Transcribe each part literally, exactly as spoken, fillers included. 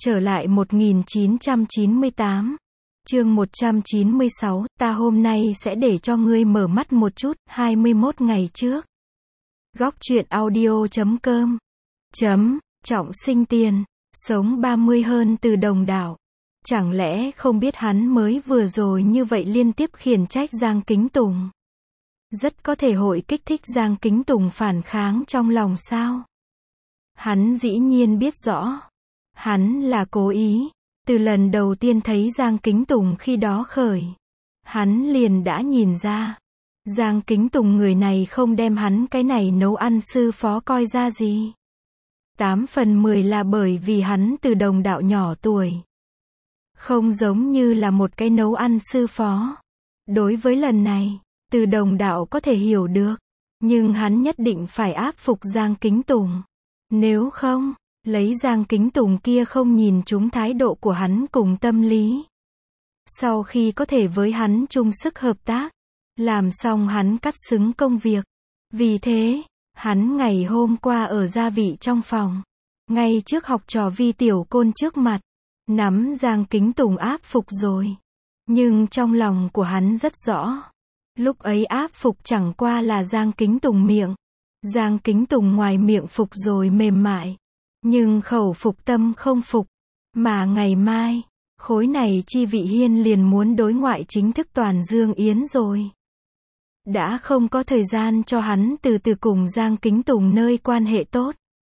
Trở lại một nghìn chín trăm chín mươi tám. Chương một trăm chín mươi sáu, ta hôm nay sẽ để cho ngươi mở mắt một chút, hai mươi mốt ngày trước. Góc truyện audio chấm com. Chấm, Trọng Sinh Tiền, sống ba mươi hơn từ Đồng Đạo. Chẳng lẽ không biết hắn mới vừa rồi như vậy liên tiếp khiển trách Giang Kính Tùng. Rất có thể hội kích thích Giang Kính Tùng phản kháng trong lòng sao? Hắn dĩ nhiên biết rõ. Hắn là cố ý. Từ lần đầu tiên thấy Giang Kính Tùng khi đó khởi, hắn liền đã nhìn ra. Giang Kính Tùng người này không đem hắn cái này nấu ăn sư phó coi ra gì. Tám phần mười là bởi vì hắn từ Đồng Đạo nhỏ tuổi. Không giống như là một cái nấu ăn sư phó. Đối với lần này, từ Đồng Đạo có thể hiểu được. Nhưng hắn nhất định phải áp phục Giang Kính Tùng. Nếu không, lấy Giang Kính Tùng kia không nhìn trúng thái độ của hắn cùng tâm lý. Sau khi có thể với hắn chung sức hợp tác, làm xong hắn cắt xứng công việc. Vì thế, hắn ngày hôm qua ở gia vị trong phòng, ngay trước học trò Vi Tiểu Côn trước mặt, nắm Giang Kính Tùng áp phục rồi. Nhưng trong lòng của hắn rất rõ, lúc ấy áp phục chẳng qua là Giang Kính Tùng miệng. Giang Kính Tùng ngoài miệng phục rồi mềm mại, nhưng khẩu phục tâm không phục. Mà ngày mai, khối này Chi Vị Hiên liền muốn đối ngoại chính thức toàn Dương Yến rồi. Đã không có thời gian cho hắn từ từ cùng Giang Kính Tùng nơi quan hệ tốt.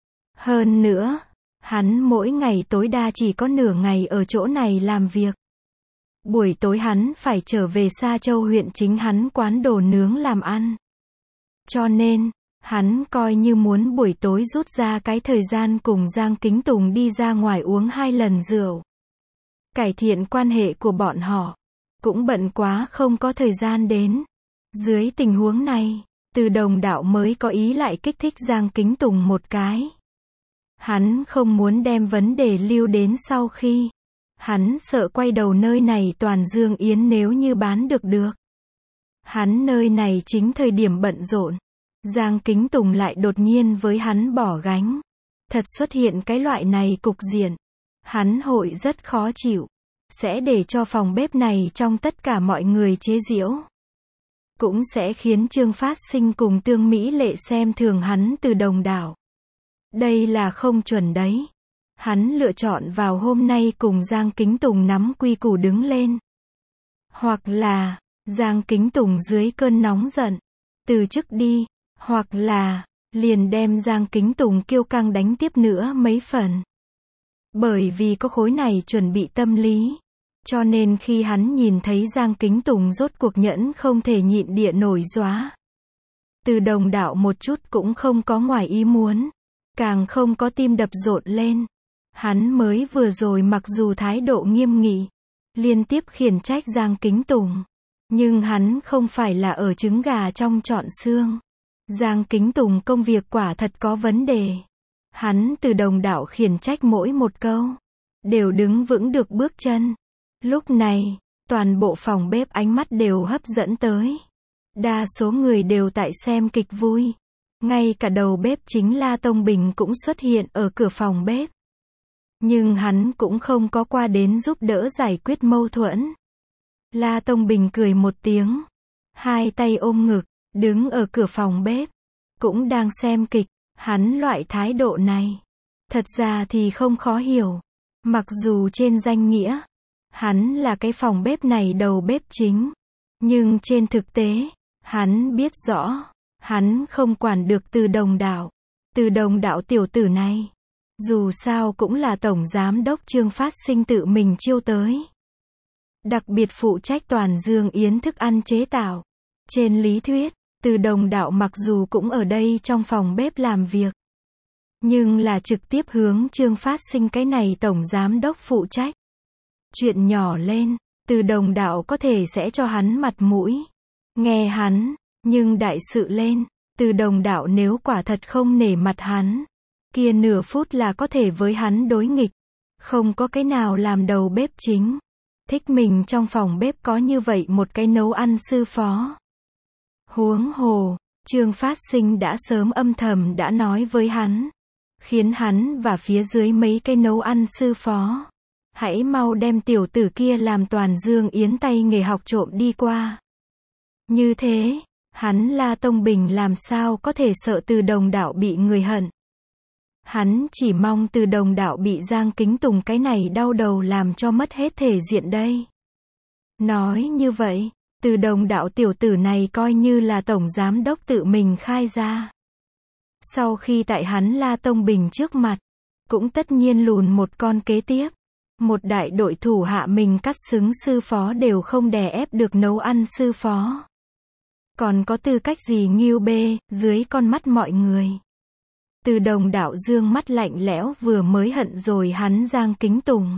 Hơn nữa, hắn mỗi ngày tối đa chỉ có nửa ngày ở chỗ này làm việc. Buổi tối hắn phải trở về Sa Châu huyện chính hắn quán đồ nướng làm ăn. Cho nên, hắn coi như muốn buổi tối rút ra cái thời gian cùng Giang Kính Tùng đi ra ngoài uống hai lần rượu. Cải thiện quan hệ của bọn họ. Cũng bận quá không có thời gian đến. Dưới tình huống này, từ Đồng Đạo mới có ý lại kích thích Giang Kính Tùng một cái. Hắn không muốn đem vấn đề lưu đến sau khi. Hắn sợ quay đầu nơi này toàn Dương Yến nếu như bán được được. Hắn nơi này chính thời điểm bận rộn. Giang Kính Tùng lại đột nhiên với hắn bỏ gánh. Thật xuất hiện cái loại này cục diện. Hắn hội rất khó chịu. Sẽ để cho phòng bếp này trong tất cả mọi người chế giễu. Cũng sẽ khiến Trương Phát Sinh cùng Tương Mỹ Lệ xem thường hắn từ Đồng Đạo. Đây là không chuẩn đấy. Hắn lựa chọn vào hôm nay cùng Giang Kính Tùng nắm quy củ đứng lên. Hoặc là, Giang Kính Tùng dưới cơn nóng giận, từ chức đi. Hoặc là, liền đem Giang Kính Tùng kiêu căng đánh tiếp nữa mấy phần. Bởi vì có khối này chuẩn bị tâm lý. Cho nên khi hắn nhìn thấy Giang Kính Tùng rốt cuộc nhẫn không thể nhịn địa nổi dóa. Từ Đồng Đạo một chút cũng không có ngoài ý muốn. Càng không có tim đập rộn lên. Hắn mới vừa rồi mặc dù thái độ nghiêm nghị, liên tiếp khiển trách Giang Kính Tùng. Nhưng hắn không phải là ở trứng gà trong trọn xương. Giang Kính Tùng công việc quả thật có vấn đề. Hắn từ Đồng Đạo khiển trách mỗi một câu, đều đứng vững được bước chân. Lúc này, toàn bộ phòng bếp ánh mắt đều hấp dẫn tới. Đa số người đều tại xem kịch vui. Ngay cả đầu bếp chính La Tông Bình cũng xuất hiện ở cửa phòng bếp. Nhưng hắn cũng không có qua đến giúp đỡ giải quyết mâu thuẫn. La Tông Bình cười một tiếng, hai tay ôm ngực, đứng ở cửa phòng bếp, cũng đang xem kịch. Hắn loại thái độ này, thật ra thì không khó hiểu. Mặc dù trên danh nghĩa, hắn là cái phòng bếp này đầu bếp chính. Nhưng trên thực tế, hắn biết rõ, hắn không quản được từ Đồng Đạo. Từ Đồng Đạo tiểu tử này, dù sao cũng là Tổng Giám đốc Trương Phát Sinh tự mình chiêu tới. Đặc biệt phụ trách toàn Dương Yến thức ăn chế tạo. Trên lý thuyết, từ Đồng Đạo mặc dù cũng ở đây trong phòng bếp làm việc. Nhưng là trực tiếp hướng Trương Phát Sinh cái này Tổng Giám đốc phụ trách. Chuyện nhỏ lên, từ Đồng Đạo có thể sẽ cho hắn mặt mũi. Nghe hắn, nhưng đại sự lên, từ Đồng Đạo nếu quả thật không nể mặt hắn, kia nửa phút là có thể với hắn đối nghịch. Không có cái nào làm đầu bếp chính. Thích mình trong phòng bếp có như vậy một cái nấu ăn sư phó. Huống hồ, Trương Phát Sinh đã sớm âm thầm đã nói với hắn. khiến hắn và phía dưới mấy cái nấu ăn sư phó. Hãy mau đem tiểu tử kia làm toàn Dương Yến tay nghề học trộm đi qua. Như thế, hắn La Tông Bình làm sao có thể sợ Từ Đồng Đạo bị người hận. Hắn chỉ mong Từ Đồng Đạo bị Giang Kính Tùng cái này đau đầu làm cho mất hết thể diện đây. Nói như vậy, Từ Đồng Đạo tiểu tử này coi như là tổng giám đốc tự mình khai ra. Sau khi tại hắn La Tông Bình trước mặt, cũng tất nhiên lùn một con kế tiếp. Một đại đội thủ hạ mình cắt xứng sư phó đều không đè ép được nấu ăn sư phó. Còn có tư cách gì nghêu bê, dưới con mắt mọi người. Từ Đồng Đạo dương mắt lạnh lẽo vừa mới hận rồi hắn Giang Kính Tùng.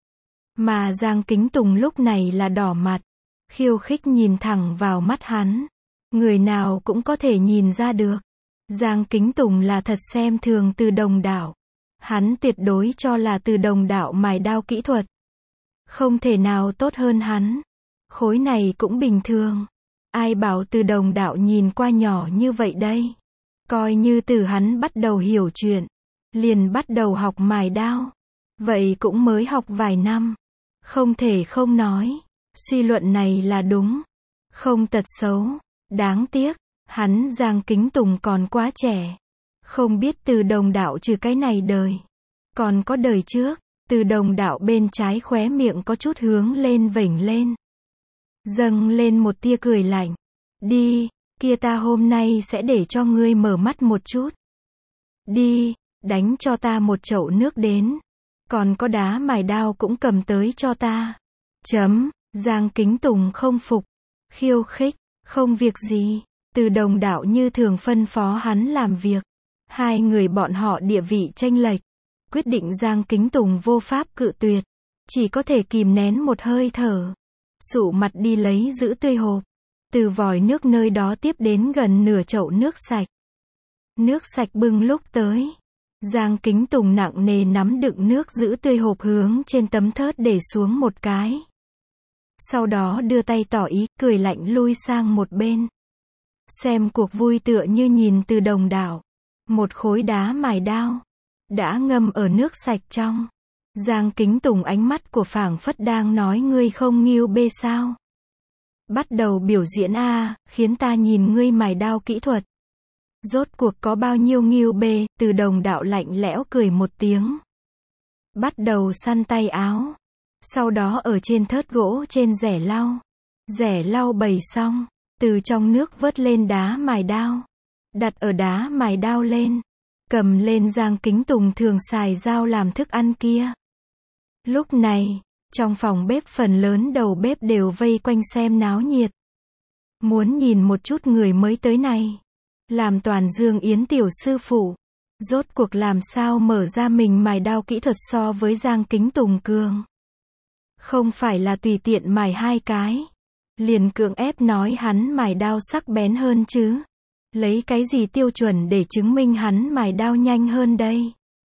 Mà Giang Kính Tùng lúc này là đỏ mặt, khiêu khích nhìn thẳng vào mắt hắn. Người nào cũng có thể nhìn ra được. Giang Kính Tùng là thật xem thường Từ Đồng Đạo. Hắn tuyệt đối cho là Từ Đồng Đạo mài đao kỹ thuật không thể nào tốt hơn hắn. Khối này cũng bình thường. Ai bảo Từ Đồng Đạo nhìn qua nhỏ như vậy đây. Coi như từ hắn bắt đầu hiểu chuyện, liền bắt đầu học mài đao. Vậy cũng mới học vài năm. Không thể không nói, suy luận này là đúng. Không tật xấu. Đáng tiếc, hắn Giang Kính Tùng còn quá trẻ. Không biết Từ Đồng Đạo trừ cái này đời. Còn có đời trước, Từ Đồng Đạo bên trái khóe miệng có chút hướng lên vểnh lên. Dâng lên một tia cười lạnh. Đi, kia ta hôm nay sẽ để cho ngươi mở mắt một chút. Đi, đánh cho ta một chậu nước đến. Còn có đá mài đao cũng cầm tới cho ta. Chấm, Giang Kính Tùng không phục. Khiêu khích, không việc gì. Từ Đồng Đạo như thường phân phó hắn làm việc. Hai người bọn họ địa vị chênh lệch. Quyết định Giang Kính Tùng vô pháp cự tuyệt. Chỉ có thể kìm nén một hơi thở. Sụ mặt đi lấy giữ tươi hộp. Từ vòi nước nơi đó tiếp đến gần nửa chậu nước sạch. Nước sạch bưng lúc tới. Giang Kính Tùng nặng nề nắm đựng nước giữ tươi hộp hướng trên tấm thớt để xuống một cái. Sau đó đưa tay tỏ ý, cười lạnh lui sang một bên. Xem cuộc vui tựa như nhìn Từ Đồng Đạo. Một khối đá mài đao. Đã ngâm ở nước sạch trong. Giang Kính Tùng ánh mắt của phảng phất đang nói ngươi không nghêu bê sao. Bắt đầu biểu diễn a, khiến ta nhìn ngươi mài đao kỹ thuật. Rốt cuộc có bao nhiêu nghêu bê, Từ Đồng Đạo lạnh lẽo cười một tiếng. Bắt đầu săn tay áo. Sau đó ở trên thớt gỗ trên rẻ lau. Rẻ lau bày xong, từ trong nước vớt lên đá mài đao. Đặt ở đá mài đao lên. Cầm lên Giang Kính Tùng thường xài dao làm thức ăn kia. Lúc này, trong phòng bếp phần lớn đầu bếp đều vây quanh xem náo nhiệt. Muốn nhìn một chút người mới tới này. Làm toàn Dương Yến tiểu sư phụ. Rốt cuộc làm sao mở ra mình mài đao kỹ thuật so với Giang Kính Tùng cường. Không phải là tùy tiện mài hai cái. Liền cưỡng ép nói hắn mài đao sắc bén hơn chứ. Lấy cái gì tiêu chuẩn để chứng minh hắn mài đao nhanh hơn đây?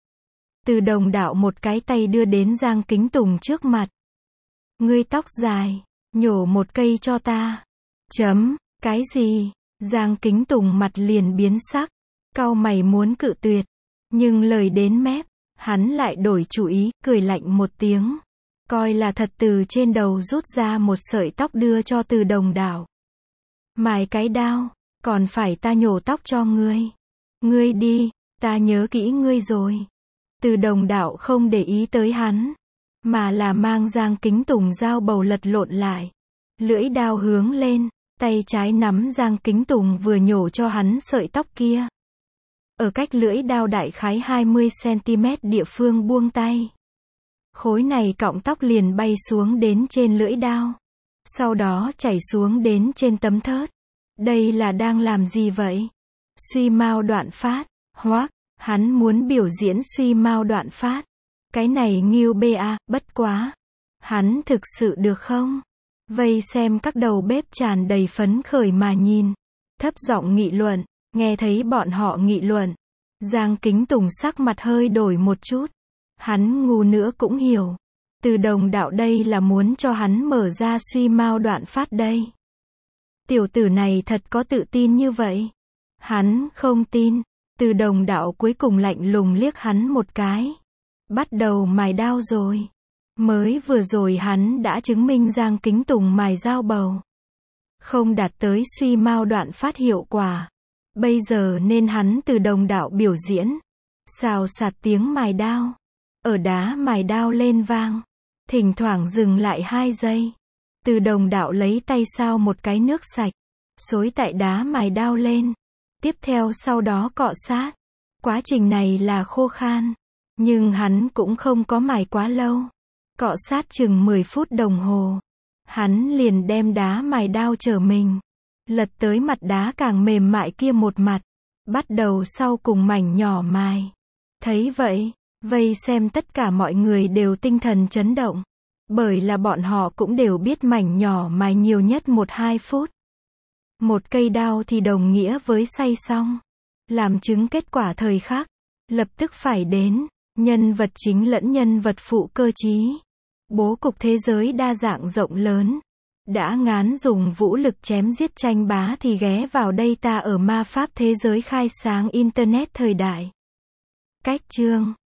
Từ Đồng Đạo một cái tay đưa đến Giang Kính Tùng trước mặt. Ngươi tóc dài, nhổ một cây cho ta. Chấm, cái gì? Giang Kính Tùng mặt liền biến sắc. Cau mày muốn cự tuyệt. Nhưng lời đến mép, hắn lại đổi chủ ý, cười lạnh một tiếng. Coi là thật từ trên đầu rút ra một sợi tóc đưa cho Từ Đồng Đạo. Mài cái đao, còn phải ta nhổ tóc cho ngươi. Ngươi đi, ta nhớ kỹ ngươi rồi. Từ Đồng Đạo không để ý tới hắn, mà là mang Giang Kính Tùng dao bầu lật lộn lại. Lưỡi đao hướng lên, tay trái nắm Giang Kính Tùng vừa nhổ cho hắn sợi tóc kia. Ở cách lưỡi đao đại khái hai mươi xăng-ti-mét địa phương buông tay. Khối này cọng tóc liền bay xuống đến trên lưỡi đao. Sau đó chảy xuống đến trên tấm thớt. Đây là đang làm gì vậy? Suy mao đoạn phát. Hoắc, hắn muốn biểu diễn suy mao đoạn phát. Cái này nghêu bê a, bất quá. Hắn thực sự được không? Vây xem các đầu bếp tràn đầy phấn khởi mà nhìn. Thấp giọng nghị luận. Nghe thấy bọn họ nghị luận. Giang Kính Tùng sắc mặt hơi đổi một chút. Hắn ngu nữa cũng hiểu. Từ Đồng Đạo đây là muốn cho hắn mở ra suy mao đoạn phát đây. Tiểu tử này thật có tự tin như vậy. Hắn không tin. Từ Đồng Đạo cuối cùng lạnh lùng liếc hắn một cái. Bắt đầu mài đao rồi. Mới vừa rồi hắn đã chứng minh Giang Kính Tùng mài dao bầu không đạt tới suy mao đoạn phát hiệu quả. Bây giờ nên hắn Từ Đồng Đạo biểu diễn. Xào xạc tiếng mài đao. Ở đá mài đao lên vang. Thỉnh thoảng dừng lại hai giây. Từ Đồng Đạo lấy tay sao một cái nước sạch. Xối tại đá mài đao lên. Tiếp theo sau đó cọ sát. Quá trình này là khô khan. Nhưng hắn cũng không có mài quá lâu. Cọ sát chừng mười phút đồng hồ. Hắn liền đem đá mài đao trở mình. Lật tới mặt đá càng mềm mại kia một mặt. Bắt đầu sau cùng mảnh nhỏ mài. Thấy vậy, vây xem tất cả mọi người đều tinh thần chấn động. Bởi là bọn họ cũng đều biết mảnh nhỏ mài nhiều nhất một hai phút. Một cây đao thì đồng nghĩa với xay xong. Làm chứng kết quả thời khắc. Lập tức phải đến. Nhân vật chính lẫn nhân vật phụ cơ trí. Bố cục thế giới đa dạng rộng lớn. Đã ngán dùng vũ lực chém giết tranh bá thì ghé vào đây ta ở ma pháp thế giới khai sáng Internet thời đại. Cách chương